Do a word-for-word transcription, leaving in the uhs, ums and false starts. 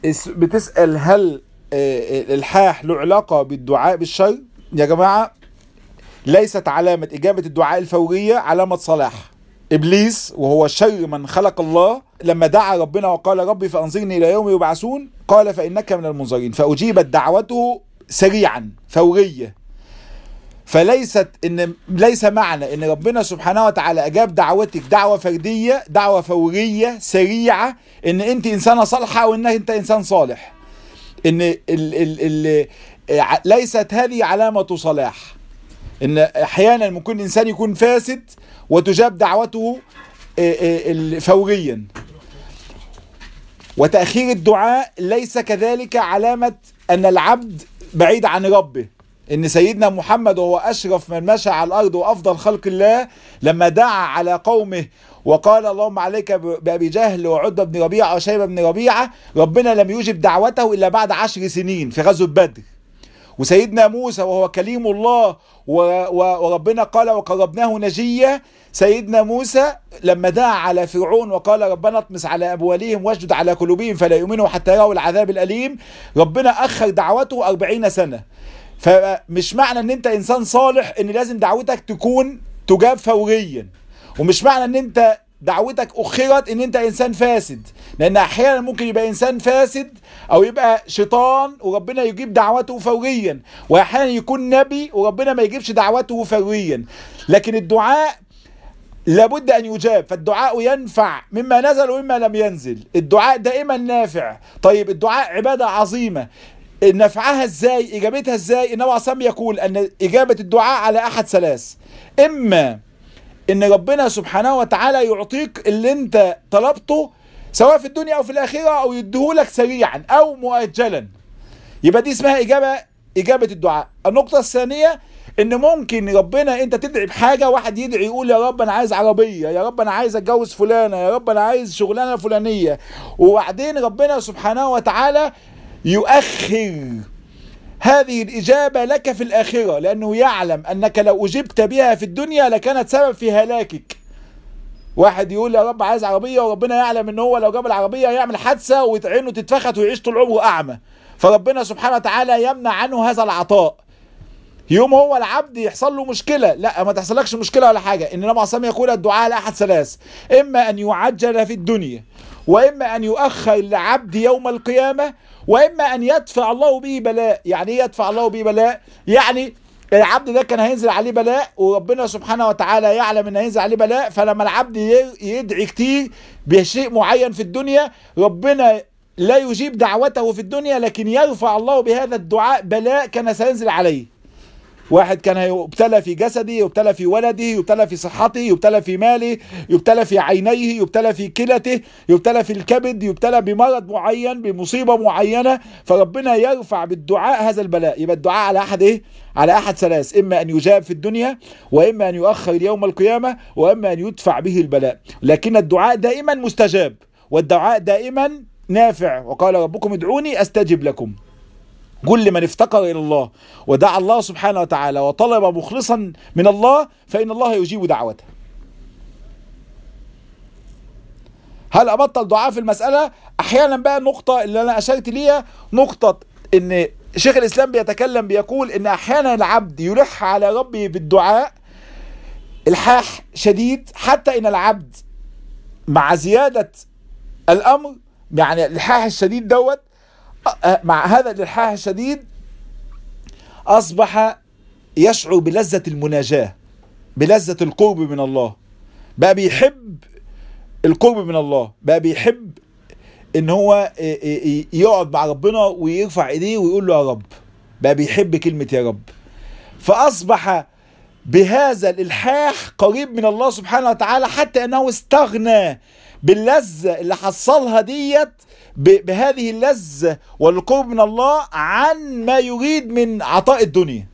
بتسأل هل الإلحاح له علاقة بالدعاء بالشر؟ يا جماعة، ليست علامة إجابة الدعاء الفورية علامة صلاح. إبليس وهو شر من خلق الله لما دعا ربنا وقال ربي فأنظرني إلى يوم يبعثون قال فإنك من المنظرين، فأجيبت دعوته سريعا فورية. فليست إن ليس معنى إن ربنا سبحانه وتعالى أجاب دعوتك دعوة فردية دعوة فورية سريعة إن أنت إنسانة صالحة أو إن أنت إنسان صالح. إن ال ال ال ليست هذه علامة صلاح. إن أحيانا ممكن إنسان يكون فاسد وتجاب دعوته فوريا. وتأخير الدعاء ليس كذلك علامة أن العبد بعيد عن ربه. إن سيدنا محمد وهو أشرف من مشى على الأرض وأفضل خلق الله لما دعا على قومه وقال اللهم عليك بأبي جهل وعتبة بن ربيعة وشيبة بن ربيعة، ربنا لم يجب دعوته إلا بعد عشر سنين في غزوة بدر. وسيدنا موسى وهو كليم الله وربنا قال وقربناه نجيا، سيدنا موسى لما دعا على فرعون وقال ربنا اطمس على أموالهم واشدد على قلوبهم فلا يؤمنوا حتى يروا العذاب الأليم، ربنا أخر دعوته أربعين سنة. فمش معنى ان انت انسان صالح ان لازم دعوتك تكون تجاب فوريا، ومش معنى ان انت دعوتك اخرت ان انت انسان فاسد، لان احيانا ممكن يبقى انسان فاسد او يبقى شيطان وربنا يجيب دعوته فوريا، واحيانا يكون نبي وربنا ما يجيبش دعوته فوريا. لكن الدعاء لابد ان يجاب، فالدعاء ينفع مما نزل ومما لم ينزل. الدعاء دائما نافع. طيب الدعاء عبادة عظيمة، نفعها ازاي؟ اجابتها ازاي؟ النبي عليه الصلاة والسلام يقول ان اجابة الدعاء على احد ثلاث: اما ان ربنا سبحانه وتعالى يعطيك اللي انت طلبته سواء في الدنيا او في الاخرة، او يديهولك سريعا او مؤجلا، يبقى دي اسمها اجابة اجابة الدعاء. النقطة الثانية ان ممكن ربنا انت تدعي بحاجة، واحد يدعي يقول يا رب انا عايز عربية، يا رب انا عايز اتجوز فلانة، يا رب انا عايز شغلانة فلانية، وبعدين ربنا سبحانه وتعالى يؤخر هذه الإجابة لك في الآخرة، لأنه يعلم أنك لو أجبت بها في الدنيا لكانت سبب في هلاكك. واحد يقول يا رب عايز عربية، وربنا يعلم أنه هو لو جاب العربية يعمل حادثة وعينه تتفخت ويعيش طول عمره أعمى، فربنا سبحانه وتعالى يمنع عنه هذا العطاء. يوم هو العبد يحصل له مشكلة، لا ما تحصلكش مشكلة ولا حاجة. إن النبي عليه الصلاة والسلام يقول الدعاء لأحد ثلاث: إما أن يعجل في الدنيا، وإما أن يؤخر لعبد يوم القيامة، وإما أن يدفع الله به بلاء. يعني إيه يدفع الله به بلاء؟ يعني العبد ده كان هينزل عليه بلاء وربنا سبحانه وتعالى يعلم أن هينزل عليه بلاء، فلما العبد يدعي كتير بشيء معين في الدنيا ربنا لا يجيب دعوته في الدنيا، لكن يرفع الله بهذا الدعاء بلاء كان سينزل عليه. واحد كان يبتلى في جسده، يبتلى في ولده، يبتلى في صحته، يبتلى في ماله، يبتلى في عينيه، يبتلى في كلته، يبتلى في الكبد، يبتلى بمرض معين، بمصيبة معينة، فربنا يرفع بالدعاء هذا البلاء. يبقى الدعاء على أحد إيه؟ على أحد ثلاث: إما أن يجاب في الدنيا، وإما أن يؤخر يوم القيامة، وإما أن يدفع به البلاء. لكن الدعاء دائما مستجاب، والدعاء دائما نافع. وقال ربكم ادعوني أستجب لكم. كل من افتقر إلى الله ودعا الله سبحانه وتعالى وطلب مخلصا من الله فإن الله يجيب دعوته. هل أبطل دعاء في المسألة؟ أحيانا بقى النقطة اللي أنا أشرت ليها، نقطة إن شيخ الإسلام بيتكلم بيقول إن أحيانا العبد يلح على ربه بالدعاء إلحاح شديد، حتى إن العبد مع زيادة الأمر، يعني الإلحاح الشديد دوت، مع هذا الإلحاح الشديد أصبح يشعر بلذة المناجاة، بلذة القرب من الله، بقى بيحب القرب من الله، بقى بيحب إن هو يقعد مع ربنا ويرفع إيديه ويقول له يا رب، بقى بيحب كلمة يا رب. فأصبح بهذا الإلحاح قريب من الله سبحانه وتعالى، حتى أنه استغنى باللذة اللي حصلها ديت، بهذه اللذة والقرب من الله، عن ما يريد من عطاء الدنيا.